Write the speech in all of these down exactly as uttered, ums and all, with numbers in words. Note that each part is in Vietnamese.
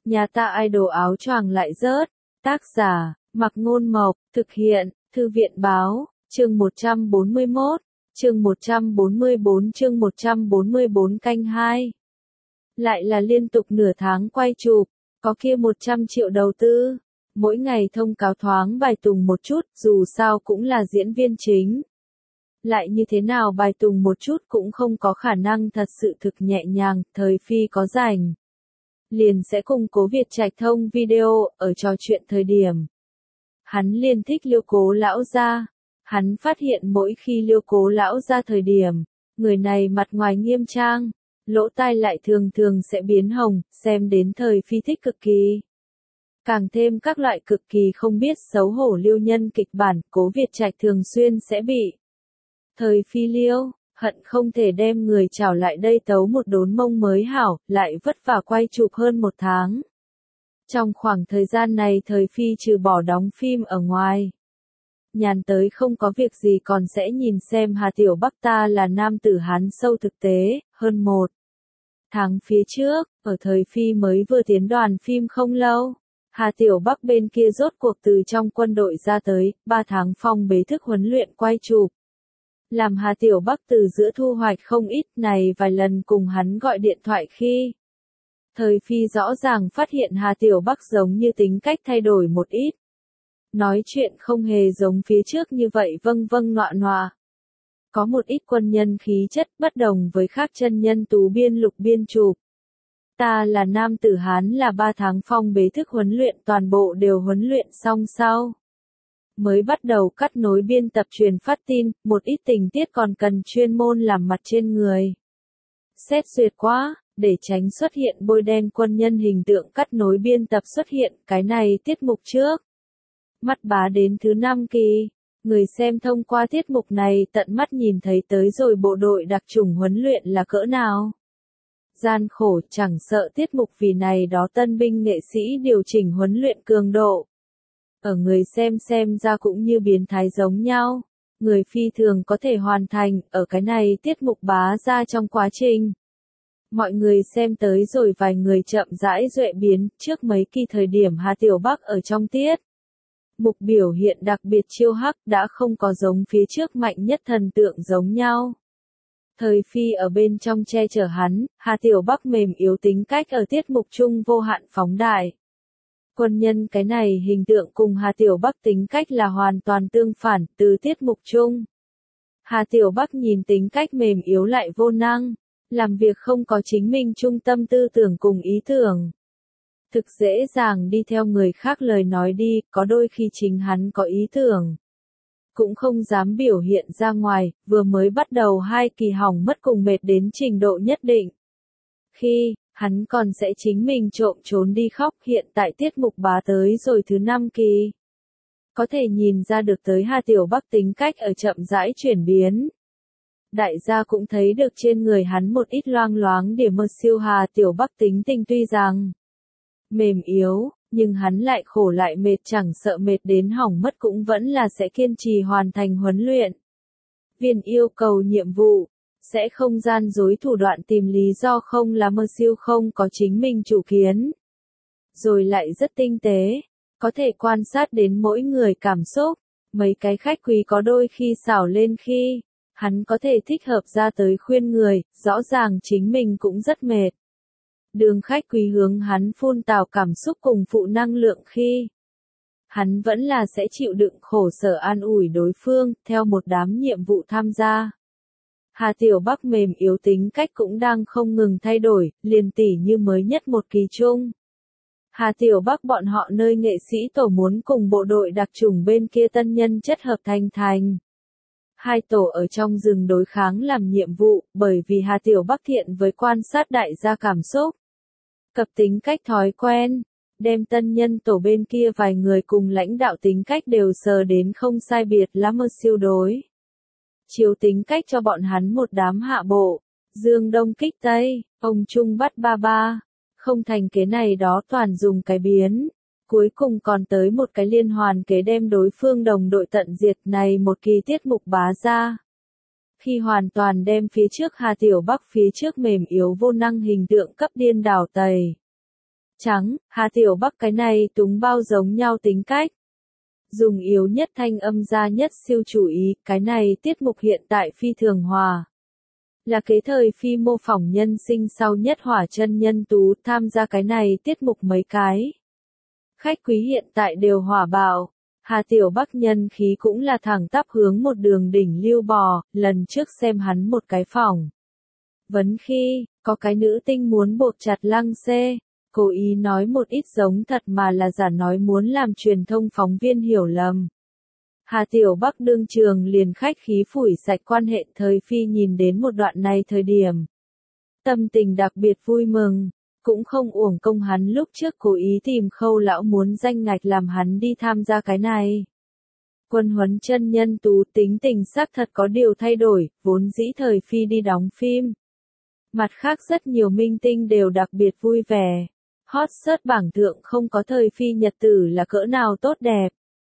Nhà ta idol áo choàng lại rớt. Tác giả, Mặc Ngôn Mộc, thực hiện, Thư viện Báo, chương một trăm bốn mươi mốt, chương một trăm bốn mươi bốn chương một trăm bốn mươi bốn canh hai. Lại là liên tục nửa tháng quay chụp, có kia một trăm triệu đầu tư. Mỗi ngày thông cáo thoáng bài tùng một chút, dù sao cũng là diễn viên chính. Lại như thế nào bài tùng một chút cũng không có khả năng thật sự thực nhẹ nhàng, thời phi có rảnh. Liền sẽ cùng Cố Việt Trạch thông video, ở trò chuyện thời điểm. Hắn liền thích Liêu Cố lão gia. Hắn phát hiện mỗi khi Liêu Cố lão gia thời điểm, người này mặt ngoài nghiêm trang, lỗ tai lại thường thường sẽ biến hồng, xem đến thời phi thích cực kỳ. Càng thêm các loại cực kỳ không biết xấu hổ liêu nhân kịch bản, Cố Việt Trạch thường xuyên sẽ bị thời phi liêu, hận không thể đem người trảo lại đây tấu một đốn mông mới hảo, lại vất vả quay chụp hơn một tháng. Trong khoảng thời gian này thời phi trừ bỏ đóng phim ở ngoài, nhàn tới không có việc gì còn sẽ nhìn xem Hà Tiểu Bắc Ta Là Nam Tử Hán sâu thực tế, hơn một tháng phía trước, ở thời phi mới vừa tiến đoàn phim không lâu. Hà Tiểu Bắc bên kia rốt cuộc từ trong quân đội ra tới, ba tháng phong bế thức huấn luyện quay chụp. Làm Hà Tiểu Bắc từ giữa thu hoạch không ít này vài lần cùng hắn gọi điện thoại khi. Thời phi rõ ràng phát hiện Hà Tiểu Bắc giống như tính cách thay đổi một ít. Nói chuyện không hề giống phía trước như vậy vâng vâng nọa nọa. Có một ít quân nhân khí chất bất đồng với khác chân nhân tú biên lục biên chụp. Ta Là Nam Tử Hán là ba tháng phong bế thức huấn luyện toàn bộ đều huấn luyện xong sau. Mới bắt đầu cắt nối biên tập truyền phát tin, một ít tình tiết còn cần chuyên môn làm mặt trên người. Xét duyệt quá, để tránh xuất hiện bôi đen quân nhân hình tượng cắt nối biên tập xuất hiện, cái này tiết mục trước. Mắt bá đến thứ năm kỳ, người xem thông qua tiết mục này tận mắt nhìn thấy tới rồi bộ đội đặc chủng huấn luyện là cỡ nào. Gian khổ chẳng sợ tiết mục vì này đó tân binh nghệ sĩ điều chỉnh huấn luyện cường độ. Ở người xem xem ra cũng như biến thái giống nhau, người phi thường có thể hoàn thành ở cái này tiết mục bá ra trong quá trình. Mọi người xem tới rồi vài người chậm rãi duệ biến trước mấy kỳ thời điểm Hà Tiểu Bắc ở trong tiết. Mục biểu hiện đặc biệt chiêu hắc đã không có giống phía trước mạnh nhất thần tượng giống nhau. Thời phi ở bên trong che chở hắn, Hà Tiểu Bắc mềm yếu tính cách ở tiết mục chung vô hạn phóng đại. Quân nhân cái này hình tượng cùng Hà Tiểu Bắc tính cách là hoàn toàn tương phản từ tiết mục chung. Hà Tiểu Bắc nhìn tính cách mềm yếu lại vô năng, làm việc không có chính mình trung tâm tư tưởng cùng ý tưởng. Thực dễ dàng đi theo người khác lời nói đi, có đôi khi chính hắn có ý tưởng. Cũng không dám biểu hiện ra ngoài, vừa mới bắt đầu hai kỳ hỏng mất cùng mệt đến trình độ nhất định. Khi, hắn còn sẽ chính mình trộm trốn đi khóc hiện tại tiết mục bá tới rồi thứ năm kỳ. Có thể nhìn ra được tới Hà Tiểu Bắc tính cách ở chậm rãi chuyển biến. Đại gia cũng thấy được trên người hắn một ít loang loáng điểm mơ siêu Hà Tiểu Bắc tính tình tuy rằng mềm yếu, nhưng hắn lại khổ lại mệt chẳng sợ mệt đến hỏng mất cũng vẫn là sẽ kiên trì hoàn thành huấn luyện. Viên yêu cầu nhiệm vụ, sẽ không gian dối thủ đoạn tìm lý do không là mơ siêu không có chính mình chủ kiến. Rồi lại rất tinh tế, có thể quan sát đến mỗi người cảm xúc, mấy cái khách quý có đôi khi xảo lên khi, hắn có thể thích hợp ra tới khuyên người, rõ ràng chính mình cũng rất mệt. Đường khách quý hướng hắn phun tào cảm xúc cùng phụ năng lượng khi hắn vẫn là sẽ chịu đựng khổ sở an ủi đối phương, theo một đám nhiệm vụ tham gia. Hà Tiểu Bắc mềm yếu tính cách cũng đang không ngừng thay đổi, liền tỉ như mới nhất một kỳ chung. Hà Tiểu Bắc bọn họ nơi nghệ sĩ tổ muốn cùng bộ đội đặc chủng bên kia tân nhân chất hợp thành thành. Hai tổ ở trong rừng đối kháng làm nhiệm vụ, bởi vì Hà Tiểu Bắc thiện với quan sát đại gia cảm xúc. Cập tính cách thói quen, đem tân nhân tổ bên kia vài người cùng lãnh đạo tính cách đều sờ đến không sai biệt lắm mơ siêu đối. Chiếu tính cách cho bọn hắn một đám hạ bộ, dương đông kích tây, ông Trung bắt ba ba, không thành kế này đó toàn dùng cái biến. Cuối cùng còn tới một cái liên hoàn kế đem đối phương đồng đội tận diệt này một kỳ tiết mục bá ra. Khi hoàn toàn đem phía trước Hà Tiểu Bắc phía trước mềm yếu vô năng hình tượng cấp điên đảo tẩy. trắng, Hà Tiểu Bắc cái này túng bao giống nhau tính cách. Dùng yếu nhất thanh âm ra nhất siêu chủ ý, cái này tiết mục hiện tại phi thường hòa. Là kế thời phi mô phỏng nhân sinh sau nhất hỏa chân nhân tú tham gia cái này tiết mục mấy cái. Khách quý hiện tại đều hỏa bạo. Hà Tiểu Bắc nhân khí cũng là thẳng tắp hướng một đường đỉnh lưu bò, lần trước xem hắn một cái phòng. Vấn khi, có cái nữ tinh muốn buộc chặt Lăng Xê, cố ý nói một ít giống thật mà là giả nói muốn làm truyền thông phóng viên hiểu lầm. Hà Tiểu Bắc đương trường liền khách khí phủi sạch quan hệ thời phi nhìn đến một đoạn này thời điểm. Tâm tình đặc biệt vui mừng, cũng không uổng công hắn lúc trước cố ý tìm Khâu lão muốn danh ngạch làm hắn đi tham gia cái này. Quân huấn chân nhân tú tính tình xác thật có điều thay đổi, vốn dĩ thời phi đi đóng phim. Mặt khác rất nhiều minh tinh đều đặc biệt vui vẻ. Hot search bảng thượng không có thời phi nhật tử là cỡ nào tốt đẹp.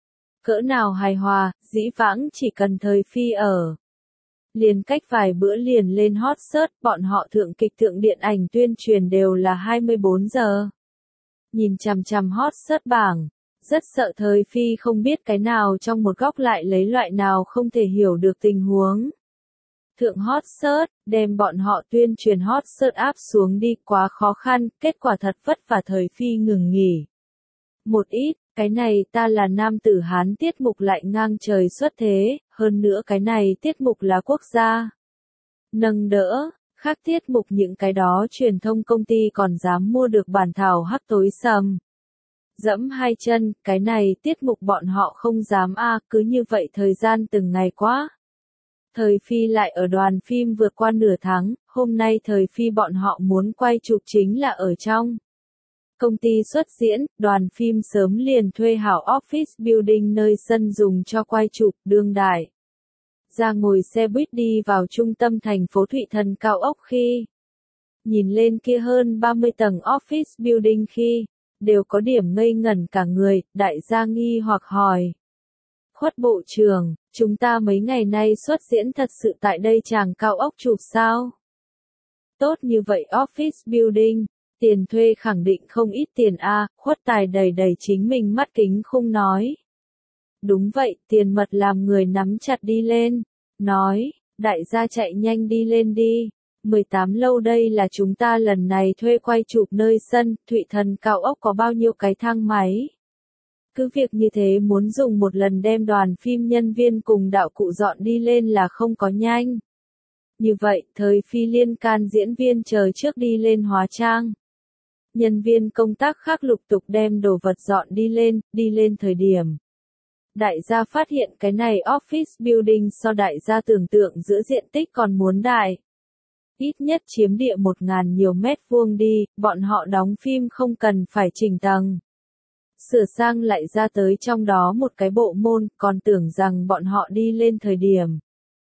Cỡ nào hài hòa, dĩ vãng chỉ cần thời phi ở. Liền cách vài bữa liền lên hot search, bọn họ thượng kịch thượng điện ảnh tuyên truyền đều là hai mươi bốn giờ. Nhìn chằm chằm hot search bảng, rất sợ thời phi không biết cái nào trong một góc lại lấy loại nào không thể hiểu được tình huống. Thượng hot search, đem bọn họ tuyên truyền hot search áp xuống đi quá khó khăn, kết quả thật vất vả thời phi ngừng nghỉ. Một ít, cái này ta là nam tử Hán tiết mục lại ngang trời xuất thế, hơn nữa cái này tiết mục là quốc gia. Nâng đỡ, khác tiết mục những cái đó truyền thông công ty còn dám mua được bản thảo hắc tối sầm. Dẫm hai chân, cái này tiết mục bọn họ không dám a à, cứ như vậy thời gian từng ngày quá. Thời phi lại ở đoàn phim vượt qua nửa tháng, hôm nay thời phi bọn họ muốn quay chụp chính là ở trong. Công ty xuất diễn, đoàn phim sớm liền thuê hảo office building nơi sân dùng cho quay chụp đương đại. Ra ngồi xe buýt đi vào trung tâm thành phố Thụy Thần cao ốc khi. Nhìn lên kia hơn ba mươi tầng office building khi, đều có điểm ngây ngẩn cả người, đại gia nghi hoặc hỏi. Khuất bộ trưởng, chúng ta mấy ngày nay xuất diễn thật sự tại đây chàng cao ốc chụp sao? Tốt như vậy office building. Tiền thuê khẳng định không ít tiền a, Khuất Tài đầy đầy chính mình mắt kính không nói. Đúng vậy, tiền mật làm người nắm chặt đi lên. Nói, đại gia chạy nhanh đi lên đi. mười tám lâu đây là chúng ta lần này thuê quay chụp nơi sân, Thụy Thần cao ốc có bao nhiêu cái thang máy. Cứ việc như thế muốn dùng một lần đem đoàn phim nhân viên cùng đạo cụ dọn đi lên là không có nhanh. Như vậy, thời phi liên can diễn viên chờ trước đi lên hóa trang. Nhân viên công tác khác lục tục đem đồ vật dọn đi lên, đi lên thời điểm. Đại gia phát hiện cái này office building so đại gia tưởng tượng giữa diện tích còn muốn đại. Ít nhất chiếm địa một ngàn nhiều mét vuông đi, bọn họ đóng phim không cần phải chỉnh tầng. Sửa sang lại ra tới trong đó một cái bộ môn, còn tưởng rằng bọn họ đi lên thời điểm.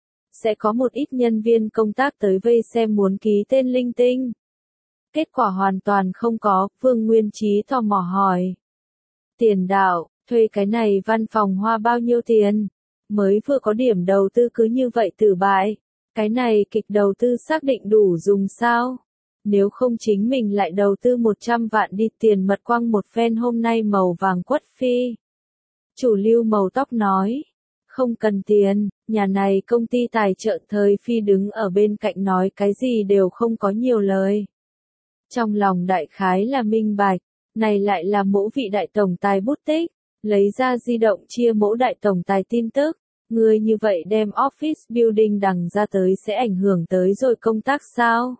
Sẽ có một ít nhân viên công tác tới vây xem muốn ký tên linh tinh. Kết quả hoàn toàn không có, Vương Nguyên Chí tò mò hỏi. Tiền đạo, thuê cái này văn phòng hoa bao nhiêu tiền? Mới vừa có điểm đầu tư cứ như vậy tử bại. Cái này kịch đầu tư xác định đủ dùng sao? Nếu không chính mình lại đầu tư một trăm vạn đi tiền mật quăng một phen hôm nay màu vàng quất phi. Chủ lưu màu tóc nói. Không cần tiền, nhà này công ty tài trợ thời phi đứng ở bên cạnh nói cái gì đều không có nhiều lời. Trong lòng đại khái là minh bạch, này lại là mỗ vị đại tổng tài bút tích, lấy ra di động chia mỗ đại tổng tài tin tức, người như vậy đem office building đằng ra tới sẽ ảnh hưởng tới rồi công tác sao?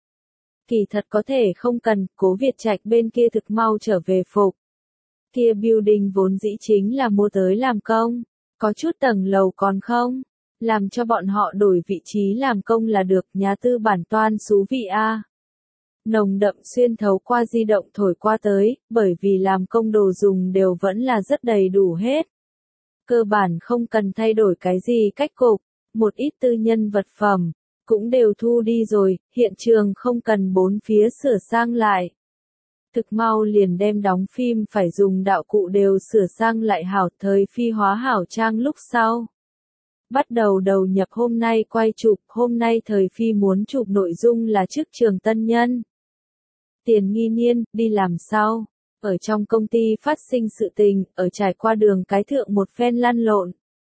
Kỳ thật có thể không cần, Cố Việt Trạch bên kia thực mau trở về phục. Kia building vốn dĩ chính là mua tới làm công, có chút tầng lầu còn không, làm cho bọn họ đổi vị trí làm công là được, nhà tư bản toan xú vị a. Nồng đậm xuyên thấu qua di động thổi qua tới, bởi vì làm công đồ dùng đều vẫn là rất đầy đủ hết. Cơ bản không cần thay đổi cái gì cách cục, một ít tư nhân vật phẩm, cũng đều thu đi rồi, hiện trường không cần bốn phía sửa sang lại. Thực mau liền đem đóng phim phải dùng đạo cụ đều sửa sang lại hảo thời phi hóa hảo trang lúc sau. Bắt đầu đầu nhập hôm nay quay chụp, hôm nay thời phi muốn chụp nội dung là trước trường tân nhân. Tiền Nghi Niên, đi làm sao? Ở trong công ty phát sinh sự tình, ở trải qua đường cái thượng một phen lăn lộn.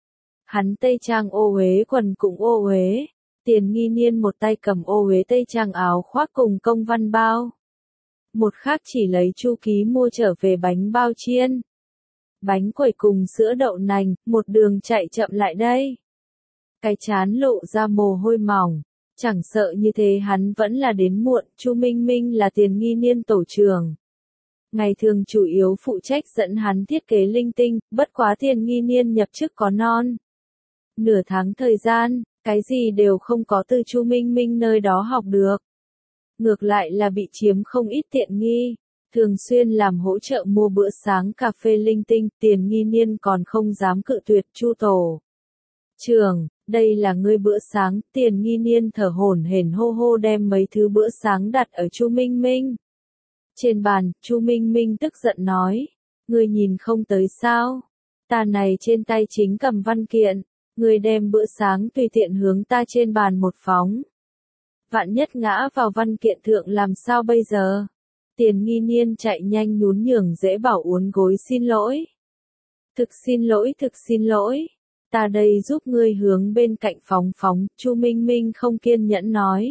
Hắn tây trang ô uế quần cũng ô uế. Tiền Nghi Niên một tay cầm ô uế tây trang áo khoác cùng công văn bao. Một khác chỉ lấy chu ký mua trở về bánh bao chiên. Bánh quẩy cùng sữa đậu nành, một đường chạy chậm lại đây. Cái chán lộ ra mồ hôi mỏng. Chẳng sợ như thế hắn vẫn là đến muộn, Chu Minh Minh là Tiền Nghi Niên tổ trưởng. Ngày thường chủ yếu phụ trách dẫn hắn thiết kế linh tinh, bất quá Tiền Nghi Niên nhập chức có non. Nửa tháng thời gian, cái gì đều không có từ Chu Minh Minh nơi đó học được. Ngược lại là bị chiếm không ít tiện nghi. Thường xuyên làm hỗ trợ mua bữa sáng cà phê linh tinh, Tiền Nghi Niên còn không dám cự tuyệt Chu tổ trưởng, đây là ngươi bữa sáng. Tiền Nghi Niên thở hổn hển hô hô đem mấy thứ bữa sáng đặt ở Chu Minh Minh. Trên bàn, Chu Minh Minh tức giận nói, ngươi nhìn không tới sao? Ta này trên tay chính cầm văn kiện, ngươi đem bữa sáng tùy tiện hướng ta trên bàn một phóng. Vạn nhất ngã vào văn kiện thượng làm sao bây giờ? Tiền Nghi Niên chạy nhanh nhún nhường dễ bảo uốn gối xin lỗi. Thực xin lỗi, thực xin lỗi. Ta đây giúp ngươi hướng bên cạnh phóng phóng, Chu Minh Minh không kiên nhẫn nói.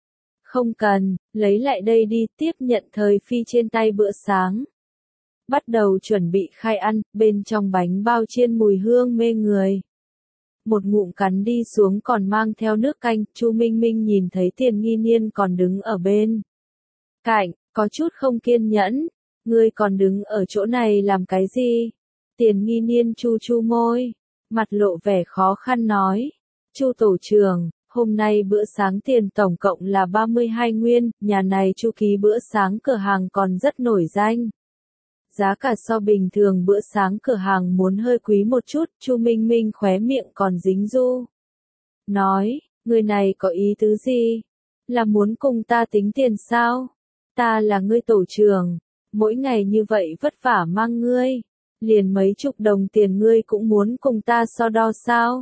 Không cần, lấy lại đây đi, tiếp nhận Thời Phi trên tay bữa sáng. Bắt đầu chuẩn bị khai ăn, bên trong bánh bao chiên mùi hương mê người. Một ngụm cắn đi xuống còn mang theo nước canh, Chu Minh Minh nhìn thấy Tiền Nghi Niên còn đứng ở bên cạnh, có chút không kiên nhẫn. Ngươi còn đứng ở chỗ này làm cái gì? Tiền Nghi Niên chu chu môi, mặt lộ vẻ khó khăn nói. Chu tổ trưởng, hôm nay bữa sáng tiền tổng cộng là ba mươi hai nguyên, nhà này chu ký bữa sáng cửa hàng còn rất nổi danh. Giá cả so bình thường bữa sáng cửa hàng muốn hơi quý một chút, Chu Minh Minh khóe miệng còn dính du. Nói, người này có ý tứ gì? Là muốn cùng ta tính tiền sao? Ta là ngươi tổ trưởng, mỗi ngày như vậy vất vả mang ngươi, liền mấy chục đồng tiền ngươi cũng muốn cùng ta so đo sao?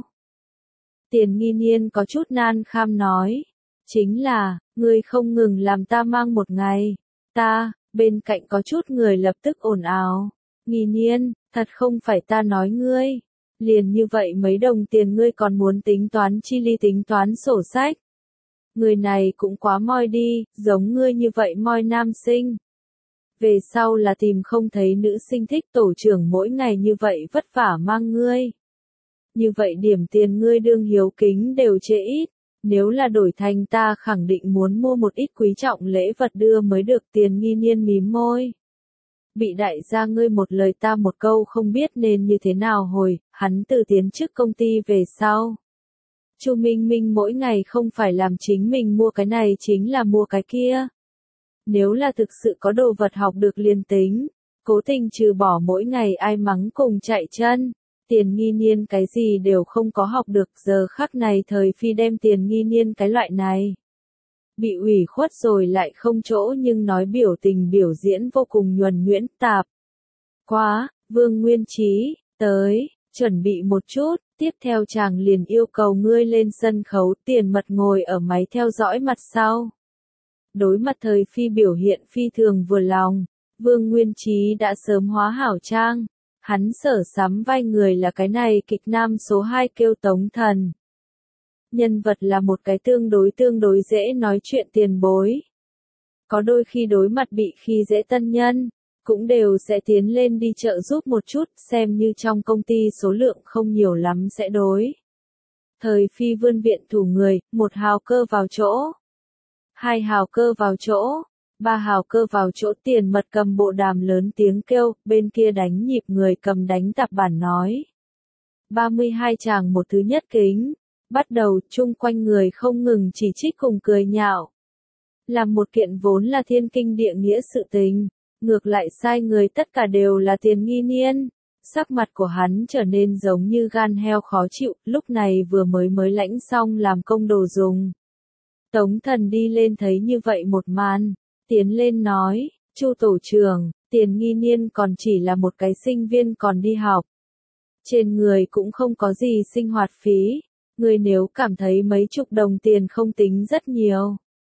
Tiền Nghi Niên có chút nan kham nói, chính là, ngươi không ngừng làm ta mang một ngày, ta, bên cạnh có chút người lập tức ồn ào, Nghi Niên, thật không phải ta nói ngươi, liền như vậy mấy đồng tiền ngươi còn muốn tính toán chi ly tính toán sổ sách. Người này cũng quá moi đi, giống ngươi như vậy moi nam sinh. Về sau là tìm không thấy nữ sinh thích tổ trưởng mỗi ngày như vậy vất vả mang ngươi. Như vậy điểm tiền ngươi đương hiếu kính đều trễ ít, nếu là đổi thành ta khẳng định muốn mua một ít quý trọng lễ vật đưa mới được. Tiền Nghi Niên mím môi. Bị đại gia ngươi một lời ta một câu không biết nên như thế nào hồi, hắn từ tiến chức công ty về sau. Chu Minh Minh mỗi ngày không phải làm chính mình mua cái này chính là mua cái kia. Nếu là thực sự có đồ vật học được liền tính, cố tình trừ bỏ mỗi ngày ai mắng cùng chạy chân. Tiền Nghi Niên cái gì đều không có học được, giờ khắc này Thời Phi đem Tiền Nghi Niên cái loại này. Bị ủy khuất rồi lại không chỗ nhưng nói biểu tình biểu diễn vô cùng nhuần nhuyễn tạp. Quá, Vương Nguyên Chí, tới, chuẩn bị một chút, tiếp theo chàng liền yêu cầu ngươi lên sân khấu. Tiền Mật ngồi ở máy theo dõi mặt sau. Đối mặt Thời Phi biểu hiện phi thường vừa lòng, Vương Nguyên Chí đã sớm hóa hảo trang. Hắn sở sắm vai người là cái này kịch nam số hai kêu Tống Thần. Nhân vật là một cái tương đối tương đối dễ nói chuyện tiền bối. Có đôi khi đối mặt bị khi dễ tân nhân, cũng đều sẽ tiến lên đi trợ giúp một chút, xem như trong công ty số lượng không nhiều lắm sẽ đối. Thời Phi vươn viện thủ người, một hào cơ vào chỗ. Hai hào cơ vào chỗ. Ba hào cơ vào chỗ. Tiền Mật cầm bộ đàm lớn tiếng kêu, bên kia đánh nhịp người cầm đánh tạp bản nói. ba mươi hai chàng một thứ nhất kính. Bắt đầu, chung quanh người không ngừng chỉ trích cùng cười nhạo. Làm một kiện vốn là thiên kinh địa nghĩa sự tình, ngược lại sai người tất cả đều là Tiền Nghi Niên. Sắc mặt của hắn trở nên giống như gan heo khó chịu, lúc này vừa mới mới lãnh xong làm công đồ dùng. Tống Thần đi lên thấy như vậy một màn, tiến lên nói, Chu tổ trưởng, Tiền Nghi Niên còn chỉ là một cái sinh viên còn đi học. Trên người cũng không có gì sinh hoạt phí, người nếu cảm thấy mấy chục đồng tiền không tính rất nhiều.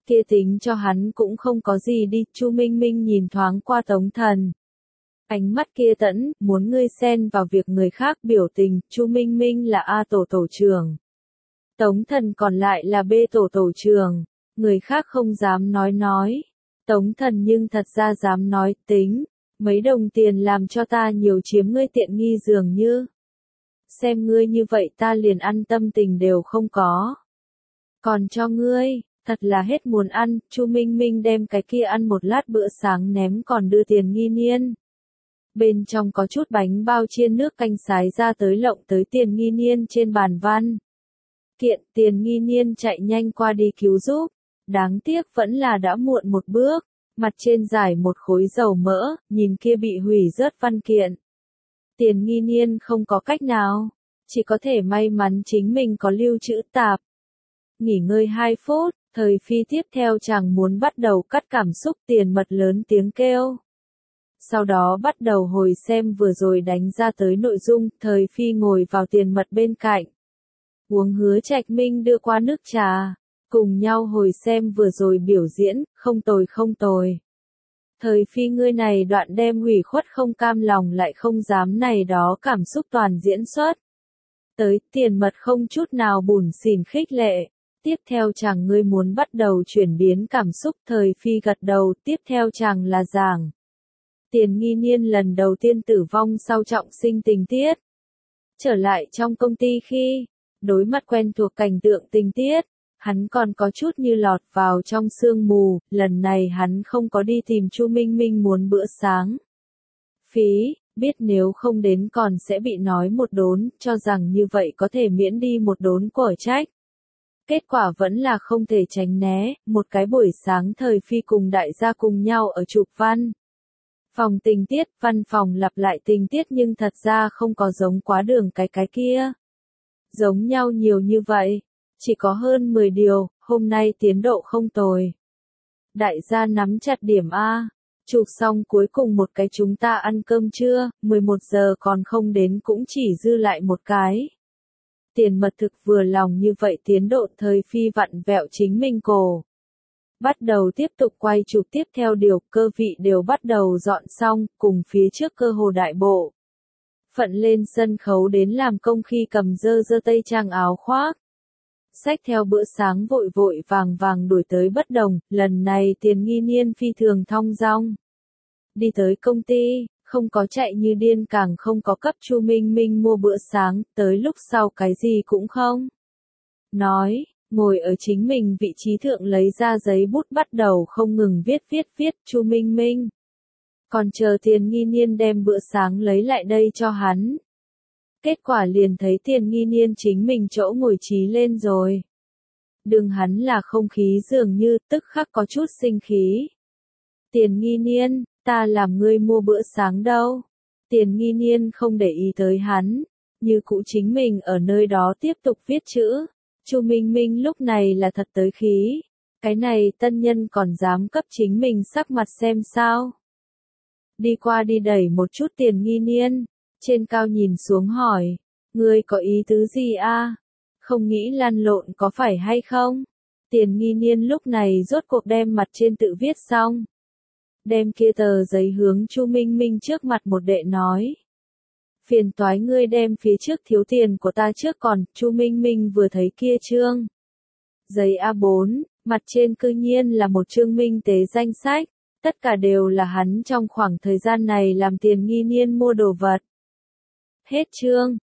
Kia tính cho hắn cũng không có gì đi, Chu Minh Minh nhìn thoáng qua Tống Thần. Ánh mắt kia tẫn, muốn ngươi xen vào việc người khác biểu tình, Chu Minh Minh là A tổ tổ trưởng. Tống Thần còn lại là B tổ tổ trưởng, người khác không dám nói nói. Tống Thần nhưng thật ra dám nói, tính, mấy đồng tiền làm cho ta nhiều chiếm ngươi tiện nghi dường như. Xem ngươi như vậy ta liền ăn tâm tình đều không có. Còn cho ngươi, thật là hết muốn ăn, Chu Minh Minh đem cái kia ăn một lát bữa sáng ném còn đưa Tiền Nghi Niên. Bên trong có chút bánh bao chiên nước canh sái ra tới lộng tới Tiền Nghi Niên trên bàn văn. Kiện Tiền Nghi Niên chạy nhanh qua đi cứu giúp, đáng tiếc vẫn là đã muộn một bước, mặt trên giải một khối dầu mỡ, nhìn kia bị hủy rớt văn kiện. Tiền Nghi Niên không có cách nào, chỉ có thể may mắn chính mình có lưu trữ tạp. Nghỉ ngơi hai phút, thời phi tiếp theo chàng muốn bắt đầu cắt cảm xúc Tiền Mật lớn tiếng kêu. Sau đó bắt đầu hồi xem vừa rồi đánh ra tới nội dung, thời phi ngồi vào Tiền Mật bên cạnh. Uống Hứa Trạch Minh đưa qua nước trà, cùng nhau hồi xem vừa rồi biểu diễn, không tồi không tồi. Thời phi ngươi này đoạn đem hủy khuất không cam lòng lại không dám này đó cảm xúc toàn diễn xuất. Tới Tiền Mật không chút nào bủn xỉn khích lệ. Tiếp theo chàng ngươi muốn bắt đầu chuyển biến cảm xúc, thời phi gật đầu, tiếp theo chàng là giảng. Tiền Nghi Niên lần đầu tiên tử vong sau trọng sinh tình tiết. Trở lại trong công ty khi, đối mặt quen thuộc cảnh tượng tình tiết, hắn còn có chút như lọt vào trong sương mù, lần này hắn không có đi tìm Chu Minh Minh muốn bữa sáng. Phí, biết nếu không đến còn sẽ bị nói một đốn, cho rằng như vậy có thể miễn đi một đốn của trách. Kết quả vẫn là không thể tránh né, một cái buổi sáng thời phi cùng đại gia cùng nhau ở chụp văn. Phòng tình tiết, văn phòng lặp lại tình tiết nhưng thật ra không có giống quá đường cái cái kia. Giống nhau nhiều như vậy, chỉ có hơn mười điều, hôm nay tiến độ không tồi. Đại gia nắm chặt điểm A, chụp xong cuối cùng một cái chúng ta ăn cơm trưa, mười một giờ còn không đến cũng chỉ dư lại một cái. Tiền Mật thực vừa lòng như vậy tiến độ thời phi vặn vẹo chính mình cổ. Bắt đầu tiếp tục quay chụp tiếp theo điều cơ vị đều bắt đầu dọn xong, cùng phía trước cơ hồ đại bộ. Phận lên sân khấu đến làm công khi cầm dơ dơ tây trang áo khoác. Xách theo bữa sáng vội vội vàng vàng đuổi tới bất đồng, lần này Tiền Nghi Niên phi thường thong dong. Đi tới công ty, không có chạy như điên càng không có cấp Chu Minh Minh mua bữa sáng, tới lúc sau cái gì cũng không. Nói, ngồi ở chính mình vị trí thượng lấy ra giấy bút bắt đầu không ngừng viết viết viết, Chu Minh Minh. Còn chờ Tiền Nghi Niên đem bữa sáng lấy lại đây cho hắn. Kết quả liền thấy Tiền Nghi Niên chính mình chỗ ngồi trí lên rồi. Đừng hắn là không khí dường như tức khắc có chút sinh khí. Tiền Nghi Niên, ta làm ngươi mua bữa sáng đâu. Tiền Nghi Niên không để ý tới hắn, như cũ chính mình ở nơi đó tiếp tục viết chữ. Chu Minh Minh lúc này là thật tới khí. Cái này tân nhân còn dám cấp chính mình sắc mặt xem sao. Đi qua đi đẩy một chút Tiền Nghi Niên, trên cao nhìn xuống hỏi, ngươi có ý tứ gì a? Không nghĩ lăn lộn có phải hay không? Tiền Nghi Niên lúc này rốt cuộc đem mặt trên tự viết xong. Đem kia tờ giấy hướng Chu Minh Minh trước mặt một đệ nói. Phiền toái ngươi đem phía trước thiếu tiền của ta trước còn, Chu Minh Minh vừa thấy kia chương. Giấy A bốn, mặt trên cư nhiên là một chương minh tế danh sách, tất cả đều là hắn trong khoảng thời gian này làm Tiền Nghi Niên mua đồ vật. Hết chương.